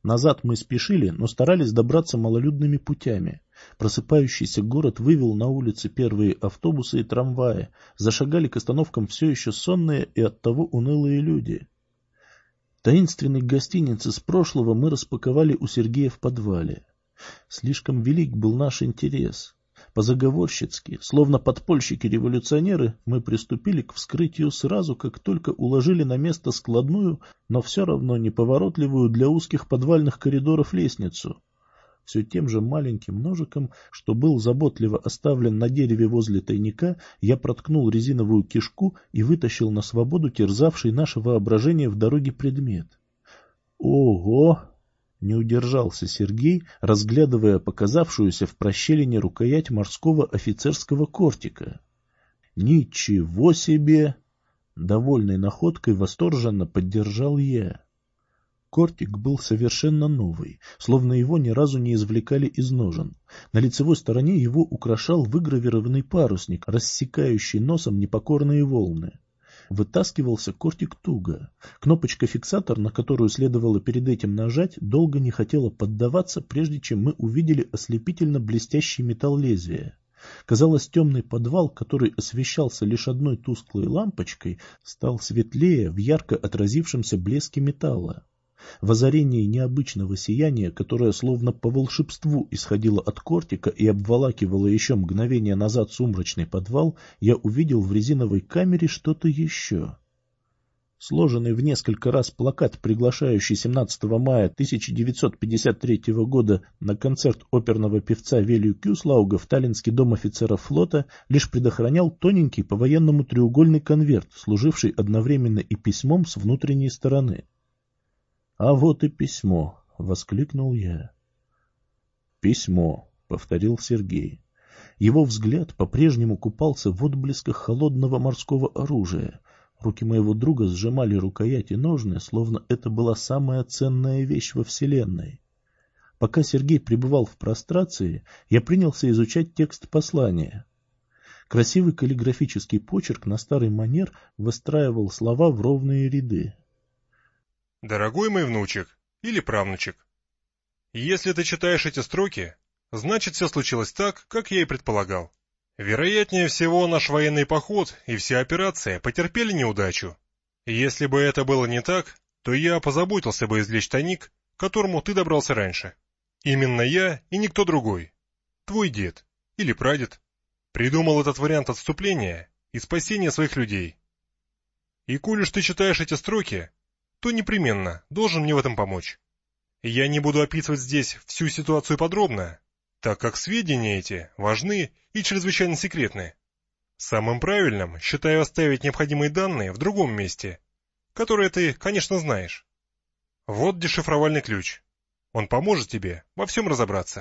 Назад мы спешили, но старались добраться малолюдными путями. Просыпающийся город вывел на улицы первые автобусы и трамваи. Зашагали к остановкам все еще сонные и оттого унылые люди. Таинственный гостиниц из прошлого мы распаковали у Сергея в подвале. Слишком велик был наш интерес. По-заговорщицки, словно подпольщики-революционеры, мы приступили к вскрытию сразу, как только уложили на место складную, но все равно неповоротливую для узких подвальных коридоров лестницу. Все тем же маленьким ножиком, что был заботливо оставлен на дереве возле тайника, я проткнул резиновую кишку и вытащил на свободу терзавший наше воображение в дороге предмет. Ого! Не удержался Сергей, разглядывая показавшуюся в прощелине рукоять морского офицерского кортика. «Ничего себе!» Довольной находкой восторженно поддержал я. Кортик был совершенно новый, словно его ни разу не извлекали из ножен. На лицевой стороне его украшал выгравированный парусник, рассекающий носом непокорные волны. Вытаскивался кортик туго. Кнопочка-фиксатор, на которую следовало перед этим нажать, долго не хотела поддаваться, прежде чем мы увидели ослепительно блестящий металл лезвия. Казалось, темный подвал, который освещался лишь одной тусклой лампочкой, стал светлее в ярко отразившемся блеске металла. В озарении необычного сияния, которое словно по волшебству исходило от кортика и обволакивало еще мгновение назад сумрачный подвал, я увидел в резиновой камере что-то еще. Сложенный в несколько раз плакат, приглашающий 17 мая 1953 года на концерт оперного певца Велью Кюслауга в Таллинский дом офицеров флота, лишь предохранял тоненький по-военному треугольный конверт, служивший одновременно и письмом с внутренней стороны. «А вот и письмо!» — воскликнул я. «Письмо!» — повторил Сергей. Его взгляд по-прежнему купался в отблесках холодного морского оружия. Руки моего друга сжимали рукояти ножны, словно это была самая ценная вещь во Вселенной. Пока Сергей пребывал в прострации, я принялся изучать текст послания. Красивый каллиграфический почерк на старый манер выстраивал слова в ровные ряды. Дорогой мой внучек или правнучек, если ты читаешь эти строки, значит все случилось так, как я и предполагал. Вероятнее всего, наш военный поход и вся операция потерпели неудачу. Если бы это было не так, то я позаботился бы извлечь тайник, к которому ты добрался раньше. Именно я и никто другой. Твой дед или прадед придумал этот вариант отступления и спасения своих людей. И коль уж ты читаешь эти строки, то непременно должен мне в этом помочь. Я не буду описывать здесь всю ситуацию подробно, так как сведения эти важны и чрезвычайно секретны. Самым правильным считаю оставить необходимые данные в другом месте, которое ты, конечно, знаешь. Вот дешифровальный ключ. Он поможет тебе во всем разобраться.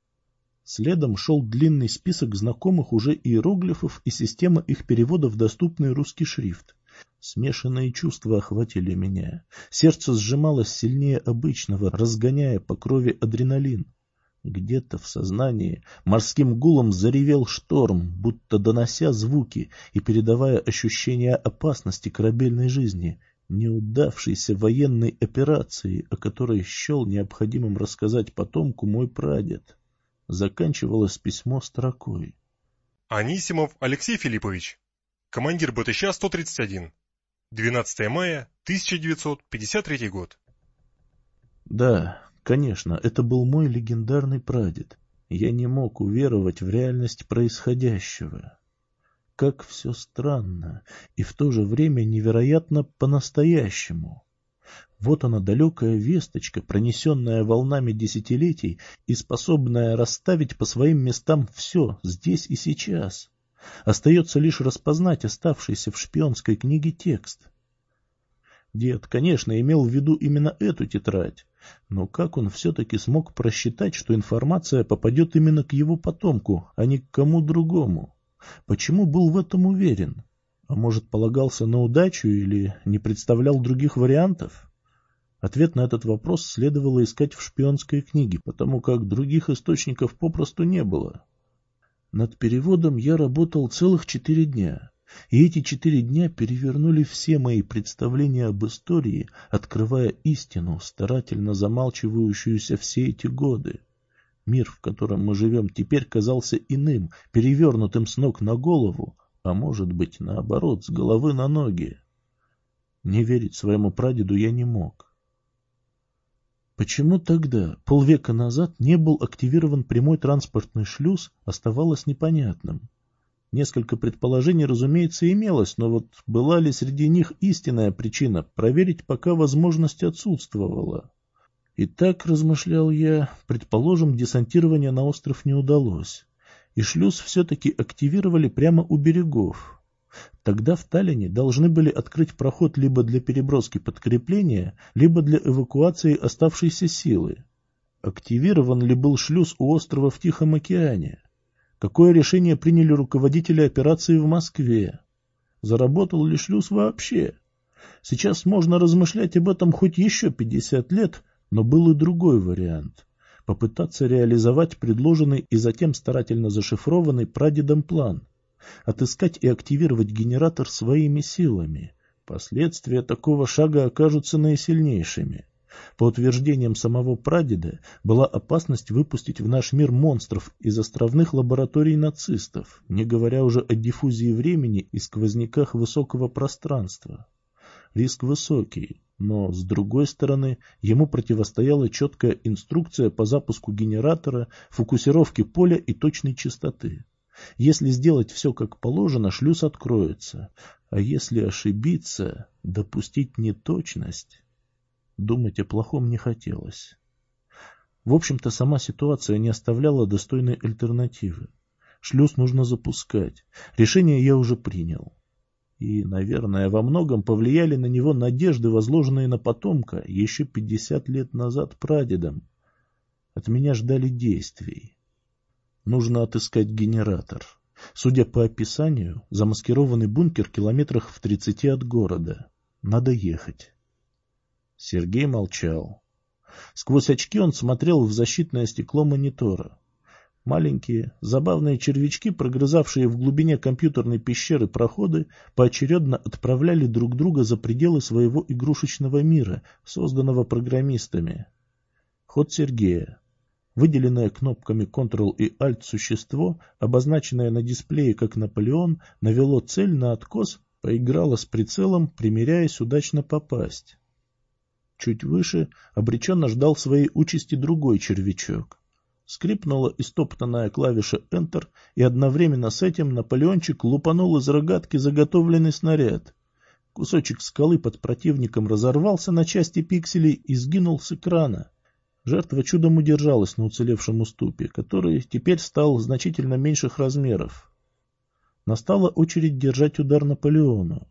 Следом шел длинный список знакомых уже иероглифов и система их перевода в доступный русский шрифт. Смешанные чувства охватили меня. Сердце сжималось сильнее обычного, разгоняя по крови адреналин. Где-то в сознании морским гулом заревел шторм, будто донося звуки и передавая ощущение опасности корабельной жизни, неудавшейся военной операции, о которой счел необходимым рассказать потомку мой прадед. Заканчивалось письмо строкой. Анисимов Алексей Филиппович, командир БТЩ-131, 12 мая 1953 год. Да, конечно, это был мой легендарный прадед. Я не мог уверовать в реальность происходящего. Как все странно и в то же время невероятно по-настоящему. Вот она, далекая весточка, пронесенная волнами десятилетий и способная расставить по своим местам все здесь и сейчас. Остается лишь распознать оставшийся в шпионской книге текст. Дед, конечно, имел в виду именно эту тетрадь, но как он все-таки смог просчитать, что информация попадет именно к его потомку, а не к кому другому? Почему был в этом уверен? А может, полагался на удачу или не представлял других вариантов? Ответ на этот вопрос следовало искать в шпионской книге, потому как других источников попросту не было. Над переводом я работал целых 4 дня. И эти 4 дня перевернули все мои представления об истории, открывая истину, старательно замалчивающуюся все эти годы. Мир, в котором мы живем, теперь казался иным, перевернутым с ног на голову, а может быть, наоборот, с головы на ноги. Не верить своему прадеду я не мог. Почему тогда, полвека назад, не был активирован прямой транспортный шлюз, оставалось непонятным. Несколько предположений, разумеется, имелось, но вот была ли среди них истинная причина, проверить пока возможность отсутствовала. Итак, размышлял я, предположим, десантирование на остров не удалось, и шлюз все-таки активировали прямо у берегов. Тогда в Таллине должны были открыть проход либо для переброски подкрепления, либо для эвакуации оставшейся силы. Активирован ли был шлюз у острова в Тихом океане? Какое решение приняли руководители операции в Москве? Заработал ли шлюз вообще? Сейчас можно размышлять об этом хоть еще 50 лет, но был и другой вариант. Попытаться реализовать предложенный и затем старательно зашифрованный прадедом план. Отыскать и активировать генератор своими силами. Последствия такого шага окажутся наисильнейшими. По утверждениям самого прадеда, была опасность выпустить в наш мир монстров из островных лабораторий нацистов, не говоря уже о диффузии времени и сквозняках высокого пространства. Риск высокий, но, с другой стороны, ему противостояла четкая инструкция по запуску генератора, фокусировке поля и точной частоты. Если сделать все как положено, шлюз откроется, а если ошибиться, допустить неточность... Думать о плохом не хотелось. В общем-то, сама ситуация не оставляла достойной альтернативы. Шлюз нужно запускать. Решение я уже принял. И, наверное, во многом повлияли на него надежды, возложенные на потомка еще 50 лет назад прадедом. От меня ждали действий. Нужно отыскать генератор. Судя по описанию, замаскированный бункер километрах в 30 от города. Надо ехать. Сергей молчал. Сквозь очки он смотрел в защитное стекло монитора. Маленькие, забавные червячки, прогрызавшие в глубине компьютерной пещеры проходы, поочередно отправляли друг друга за пределы своего игрушечного мира, созданного программистами. Ход Сергея. Выделенное кнопками Ctrl и Alt существо, обозначенное на дисплее как Наполеон, навело цель на откос, поиграло с прицелом, примеряясь удачно попасть. Чуть выше обреченно ждал своей участи другой червячок. Скрипнула истоптанная клавиша Enter, и одновременно с этим Наполеончик лупанул из рогатки заготовленный снаряд. Кусочек скалы под противником разорвался на части пикселей и сгинул с экрана. Жертва чудом удержалась на уцелевшем уступе, который теперь стал значительно меньших размеров. Настала очередь держать удар Наполеону.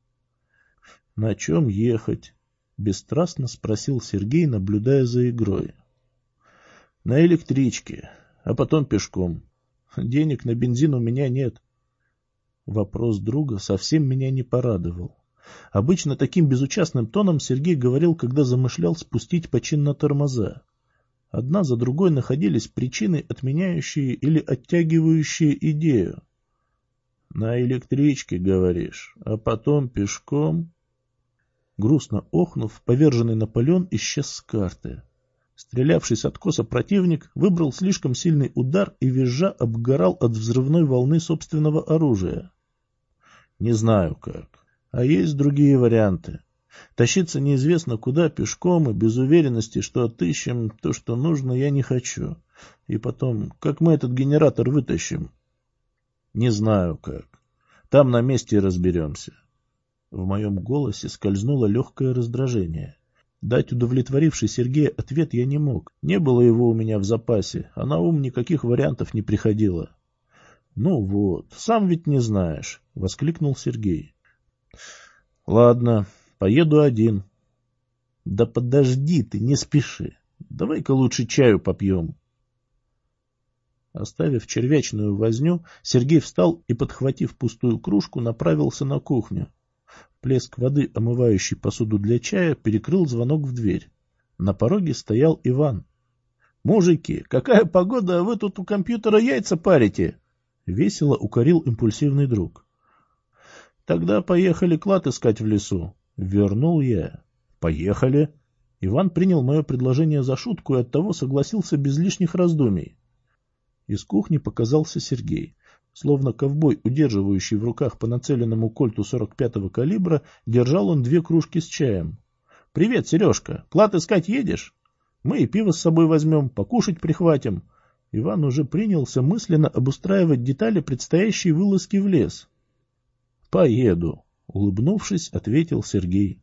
«На чем ехать?» — бесстрастно спросил Сергей, наблюдая за игрой. «На электричке, а потом пешком. Денег на бензин у меня нет». Вопрос друга совсем меня не порадовал. Обычно таким безучастным тоном Сергей говорил, когда замышлял спустить почин на тормоза. Одна за другой находились причины, отменяющие или оттягивающие идею. «На электричке, говоришь, а потом пешком?» Грустно охнув, поверженный Наполеон исчез с карты. Стрелявший с откоса противник выбрал слишком сильный удар и визжа обгорал от взрывной волны собственного оружия. «Не знаю как. А есть другие варианты. Тащиться неизвестно куда пешком и без уверенности, что отыщем то, что нужно, я не хочу. И потом, как мы этот генератор вытащим?» «Не знаю как. Там на месте и разберемся». В моем голосе скользнуло легкое раздражение. Дать удовлетворивший Сергея ответ я не мог. Не было его у меня в запасе, а на ум никаких вариантов не приходило. «Ну вот, сам ведь не знаешь», — воскликнул Сергей. «Ладно, поеду один». «Да подожди ты, не спеши. Давай-ка лучше чаю попьем». Оставив червячную возню, Сергей встал и, подхватив пустую кружку, направился на кухню. Плеск воды, омывающей посуду для чая, перекрыл звонок в дверь. На пороге стоял Иван. «Мужики, какая погода, а вы тут у компьютера яйца парите?» — весело укорил импульсивный друг. Тогда поехали клад искать в лесу. Вернул я. Поехали. Иван принял мое предложение за шутку и оттого согласился без лишних раздумий. Из кухни показался Сергей. Словно ковбой, удерживающий в руках по нацеленному кольту 45-го калибра, держал он 2 кружки с чаем. — Привет, Сережка. Клад искать едешь? Мы и пиво с собой возьмем, покушать прихватим. Иван уже принялся мысленно обустраивать детали предстоящей вылазки в лес. — Поеду, — улыбнувшись, ответил Сергей.